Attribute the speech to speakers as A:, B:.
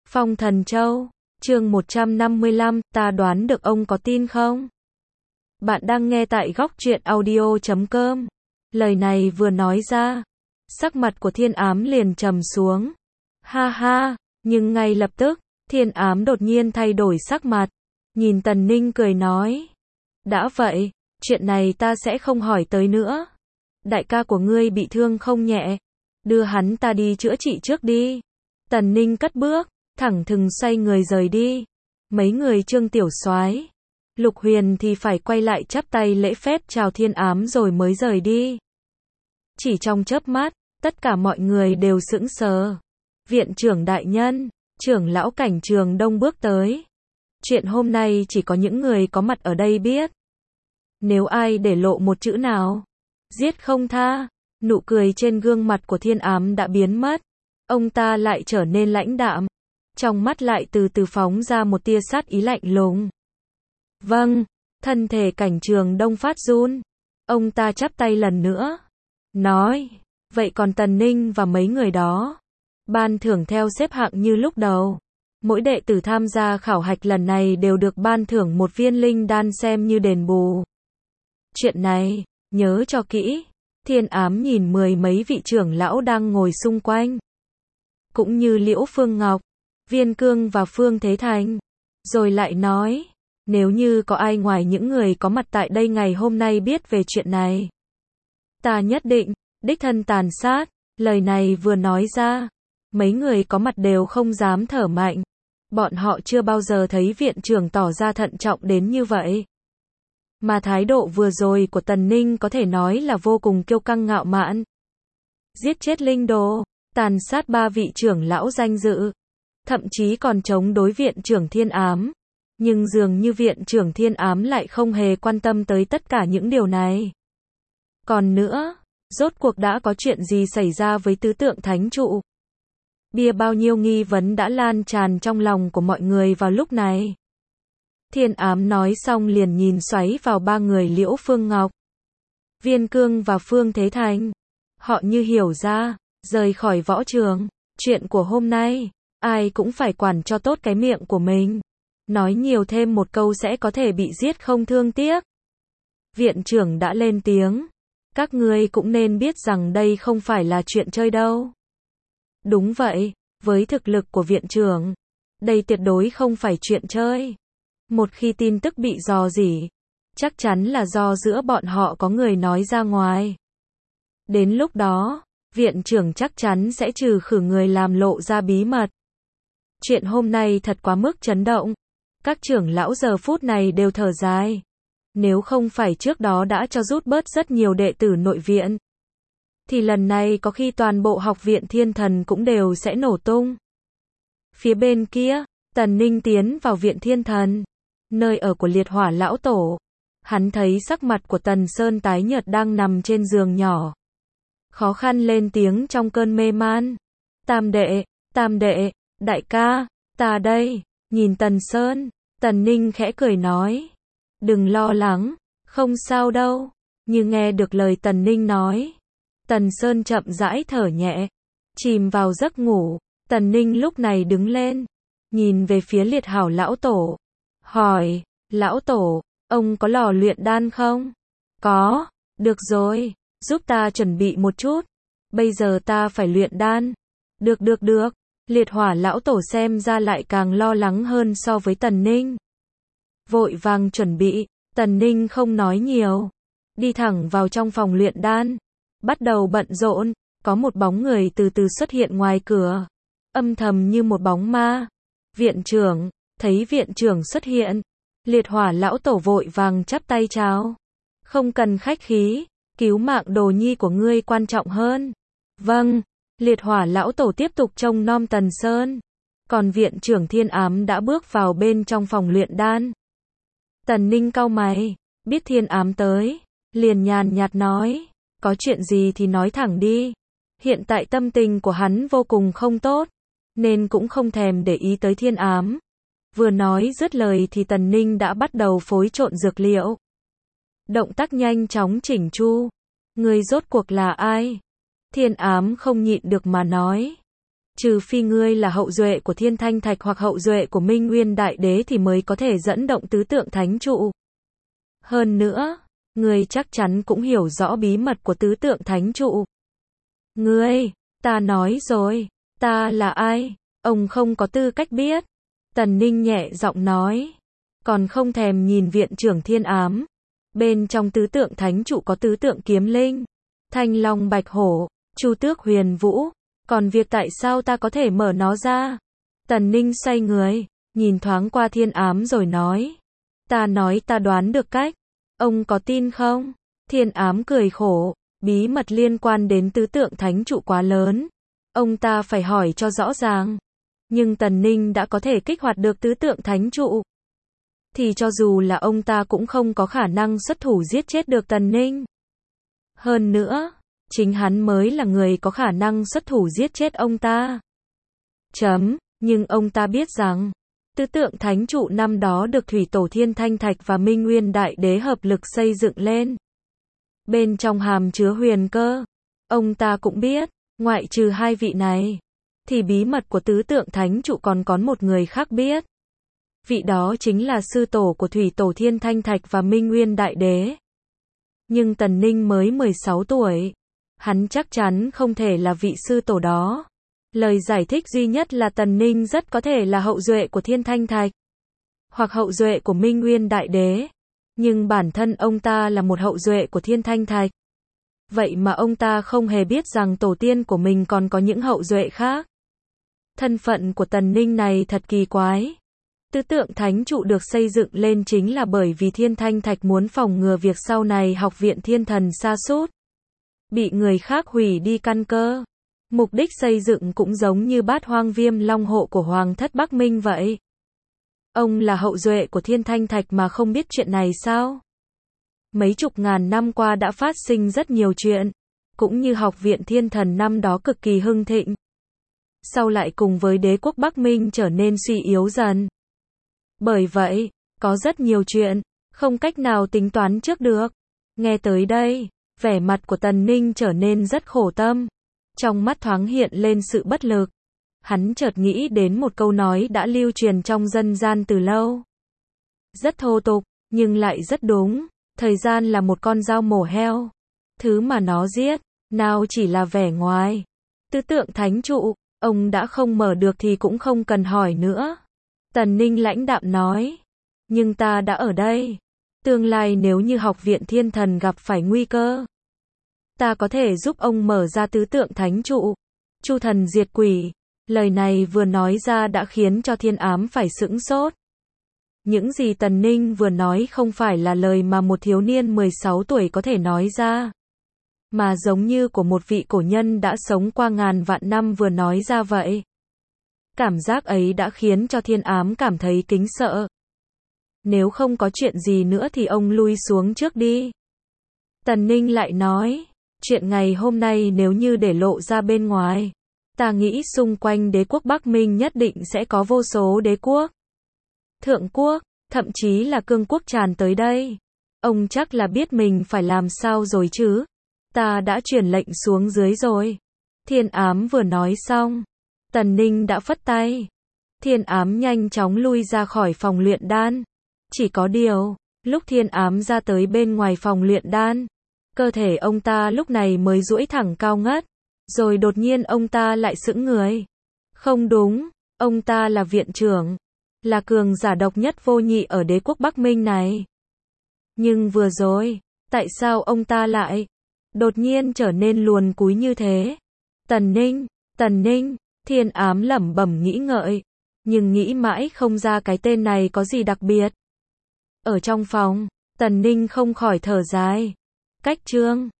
A: Phong Thần Châu, chương 155, ta đoán được ông có tin không? Bạn đang nghe tại góc truyện audio.com. Lời này vừa nói ra, sắc mặt của Thiên Ám liền trầm xuống. Ha ha, nhưng ngay lập tức, Thiên Ám đột nhiên thay đổi sắc mặt, nhìn Tần Ninh cười nói. Đã vậy, chuyện này ta sẽ không hỏi tới nữa. Đại ca của ngươi bị thương không nhẹ, đưa hắn ta đi chữa trị trước đi. Tần Ninh cất bước, thẳng thừng xoay người rời đi. Mấy người Trương Tiểu Soái, Lục Huyền thì phải quay lại chắp tay lễ phép chào Thiên Ám rồi mới rời đi. Chỉ trong chớp mắt, tất cả mọi người đều sững sờ. Viện trưởng đại nhân, trưởng lão Cảnh Trường Đông bước tới. Chuyện hôm nay chỉ có những người có mặt ở đây biết. Nếu ai để lộ một chữ nào, giết không tha. Nụ cười trên gương mặt của Thiên Ám đã biến mất. Ông ta lại trở nên lãnh đạm. Trong mắt lại từ từ phóng ra một tia sát ý lạnh lùng. Vâng, thân thể Cảnh Trường Đông phát run. Ông ta chắp tay lần nữa. Nói, vậy còn Tần Ninh và mấy người đó? Ban thưởng theo xếp hạng như lúc đầu. Mỗi đệ tử tham gia khảo hạch lần này đều được ban thưởng một viên linh đan xem như đền bù. Chuyện này, nhớ cho kỹ. Thiên Ám nhìn mười mấy vị trưởng lão đang ngồi xung quanh. Cũng như Liễu Phương Ngọc, Viên Cương và Phương Thế Thành. Rồi lại nói, nếu như có ai ngoài những người có mặt tại đây ngày hôm nay biết về chuyện này, ta nhất định, đích thân tàn sát. Lời này vừa nói ra, mấy người có mặt đều không dám thở mạnh. Bọn họ chưa bao giờ thấy viện trưởng tỏ ra thận trọng đến như vậy. Mà thái độ vừa rồi của Tần Ninh có thể nói là vô cùng kiêu căng ngạo mạn. Giết chết linh đồ, tàn sát 3 vị trưởng lão danh dự, thậm chí còn chống đối viện trưởng Thiên Ám. Nhưng dường như viện trưởng Thiên Ám lại không hề quan tâm tới tất cả những điều này. Còn nữa, rốt cuộc đã có chuyện gì xảy ra với tứ tượng thánh trụ? Bia bao nhiêu nghi vấn đã lan tràn trong lòng của mọi người vào lúc này. Thiên Ám nói xong liền nhìn xoáy vào ba người Liễu Phương Ngọc, Viên Cương và Phương Thế Thành. Họ như hiểu ra, rời khỏi võ trường. Chuyện của hôm nay, ai cũng phải quản cho tốt cái miệng của mình. Nói nhiều thêm một câu sẽ có thể bị giết không thương tiếc. Viện trưởng đã lên tiếng. Các ngươi cũng nên biết rằng đây không phải là chuyện chơi đâu. Đúng vậy, với thực lực của viện trưởng, đây tuyệt đối không phải chuyện chơi. Một khi tin tức bị rò rỉ, chắc chắn là do giữa bọn họ có người nói ra ngoài. Đến lúc đó, viện trưởng chắc chắn sẽ trừ khử người làm lộ ra bí mật. Chuyện hôm nay thật quá mức chấn động. Các trưởng lão giờ phút này đều thở dài. Nếu không phải trước đó đã cho rút bớt rất nhiều đệ tử nội viện, thì lần này có khi toàn bộ học viện Thiên Thần cũng đều sẽ nổ tung. Phía bên kia, Tần Ninh tiến vào viện Thiên Thần, nơi ở của Liệt Hỏa lão tổ. Hắn thấy sắc mặt của Tần Sơn tái nhợt đang nằm trên giường nhỏ, khó khăn lên tiếng trong cơn mê man. Tam đệ, đại ca, ta đây. Nhìn Tần Sơn, Tần Ninh khẽ cười nói. Đừng lo lắng, không sao đâu. Như nghe được lời Tần Ninh nói, Tần Sơn chậm rãi thở nhẹ, chìm vào giấc ngủ. Tần Ninh lúc này đứng lên, nhìn về phía Liệt Hảo lão tổ, hỏi, lão tổ, ông có lò luyện đan không? Có, được rồi, giúp ta chuẩn bị một chút, bây giờ ta phải luyện đan. Được. Liệt Hỏa lão tổ xem ra lại càng lo lắng hơn so với Tần Ninh. Vội vàng chuẩn bị, Tần Ninh không nói nhiều, đi thẳng vào trong phòng luyện đan, bắt đầu bận rộn. Có một bóng người từ từ xuất hiện ngoài cửa, âm thầm như một bóng ma. Viện trưởng, thấy viện trưởng xuất hiện, Liệt Hỏa lão tổ vội vàng chắp tay chào. Không cần khách khí, cứu mạng đồ nhi của ngươi quan trọng hơn. Vâng. Liệt Hỏa lão tổ tiếp tục trông nom Tần Sơn. Còn viện trưởng Thiên Ám đã bước vào bên trong phòng luyện đan. Tần Ninh cau mày, biết Thiên Ám tới, liền nhàn nhạt nói, có chuyện gì thì nói thẳng đi. Hiện tại tâm tình của hắn vô cùng không tốt, nên cũng không thèm để ý tới Thiên Ám. Vừa nói dứt lời thì Tần Ninh đã bắt đầu phối trộn dược liệu. Động tác nhanh chóng chỉnh chu. Người rốt cuộc là ai? Thiên Ám không nhịn được mà nói. Trừ phi ngươi là hậu duệ của Thiên Thanh Thạch hoặc hậu duệ của Minh Nguyên Đại Đế thì mới có thể dẫn động tứ tượng thánh trụ. Hơn nữa, ngươi chắc chắn cũng hiểu rõ bí mật của tứ tượng thánh trụ. Ngươi, ta nói rồi, ta là ai? Ông không có tư cách biết. Tần Ninh nhẹ giọng nói. Còn không thèm nhìn viện trưởng Thiên Ám. Bên trong tứ tượng thánh trụ có tứ tượng kiếm linh, Thanh Long Bạch Hổ, Chu Tước Huyền Vũ. Còn việc tại sao ta có thể mở nó ra? Tần Ninh xoay người, nhìn thoáng qua Thiên Ám rồi nói. Ta nói ta đoán được cách. Ông có tin không? Thiên Ám cười khổ. Bí mật liên quan đến tứ tượng thánh trụ quá lớn. Ông ta phải hỏi cho rõ ràng. Nhưng Tần Ninh đã có thể kích hoạt được tứ tượng thánh trụ. Thì cho dù là ông ta cũng không có khả năng xuất thủ giết chết được Tần Ninh. Hơn nữa, chính hắn mới là người có khả năng xuất thủ giết chết ông ta. Nhưng ông ta biết rằng, tứ tượng thánh trụ năm đó được Thủy Tổ Thiên Thanh Thạch và Minh Nguyên Đại Đế hợp lực xây dựng lên. Bên trong hàm chứa huyền cơ. Ông ta cũng biết, ngoại trừ hai vị này, thì bí mật của tứ tượng thánh trụ còn có một người khác biết. Vị đó chính là sư tổ của Thủy Tổ Thiên Thanh Thạch và Minh Nguyên Đại Đế. Nhưng Tần Ninh mới 16 tuổi. Hắn chắc chắn không thể là vị sư tổ đó. Lời giải thích duy nhất là Tần Ninh rất có thể là hậu duệ của Thiên Thanh Thạch. Hoặc hậu duệ của Minh Nguyên Đại Đế. Nhưng bản thân ông ta là một hậu duệ của Thiên Thanh Thạch. Vậy mà ông ta không hề biết rằng tổ tiên của mình còn có những hậu duệ khác. Thân phận của Tần Ninh này thật kỳ quái. Tứ tượng thánh trụ được xây dựng lên chính là bởi vì Thiên Thanh Thạch muốn phòng ngừa việc sau này Học viện Thiên Thần sa sút, bị người khác hủy đi căn cơ. Mục đích xây dựng cũng giống như Bát Hoang Viêm Long hộ của Hoàng thất Bắc Minh vậy. Ông là hậu duệ của Thiên Thanh Thạch mà không biết chuyện này sao? Mấy chục ngàn năm qua đã phát sinh rất nhiều chuyện, cũng như Học viện Thiên Thần năm đó cực kỳ hưng thịnh. Sau lại cùng với đế quốc Bắc Minh trở nên suy yếu dần. Bởi vậy, có rất nhiều chuyện, không cách nào tính toán trước được. Nghe tới đây, vẻ mặt của Tần Ninh trở nên rất khổ tâm. Trong mắt thoáng hiện lên sự bất lực. Hắn chợt nghĩ đến một câu nói đã lưu truyền trong dân gian từ lâu. Rất thô tục, nhưng lại rất đúng. Thời gian là một con dao mổ heo. Thứ mà nó giết, nào chỉ là vẻ ngoài. Tứ tượng thánh trụ, ông đã không mở được thì cũng không cần hỏi nữa. Tần Ninh lãnh đạm nói. Nhưng ta đã ở đây. Tương lai nếu như Học viện Thiên Thần gặp phải nguy cơ, ta có thể giúp ông mở ra tứ tượng thánh trụ. Chu thần diệt quỷ. Lời này vừa nói ra đã khiến cho Thiên Ám phải sững sốt. Những gì Tần Ninh vừa nói không phải là lời mà một thiếu niên 16 tuổi có thể nói ra, mà giống như của một vị cổ nhân đã sống qua ngàn vạn năm vừa nói ra vậy. Cảm giác ấy đã khiến cho Thiên Ám cảm thấy kính sợ. Nếu không có chuyện gì nữa thì ông lui xuống trước đi. Tần Ninh lại nói, chuyện ngày hôm nay nếu như để lộ ra bên ngoài, ta nghĩ xung quanh đế quốc Bắc Minh nhất định sẽ có vô số đế quốc, thượng quốc, thậm chí là cương quốc tràn tới đây. Ông chắc là biết mình phải làm sao rồi chứ. Ta đã truyền lệnh xuống dưới rồi. Thiên Ám vừa nói xong, Tần Ninh đã phất tay. Thiên Ám nhanh chóng lui ra khỏi phòng luyện đan. Chỉ có điều, lúc Thiên Ám ra tới bên ngoài phòng luyện đan, cơ thể ông ta lúc này mới duỗi thẳng cao ngất. Rồi đột nhiên ông ta lại sững người. Không đúng, ông ta là viện trưởng, là cường giả độc nhất vô nhị ở đế quốc Bắc Minh này. Nhưng vừa rồi, tại sao ông ta lại đột nhiên trở nên luồn cúi như thế? Tần Ninh, Thiên Ám lẩm bẩm nghĩ ngợi, nhưng nghĩ mãi không ra cái tên này có gì đặc biệt. Ở trong phòng, Tần Ninh không khỏi thở dài. Cách chương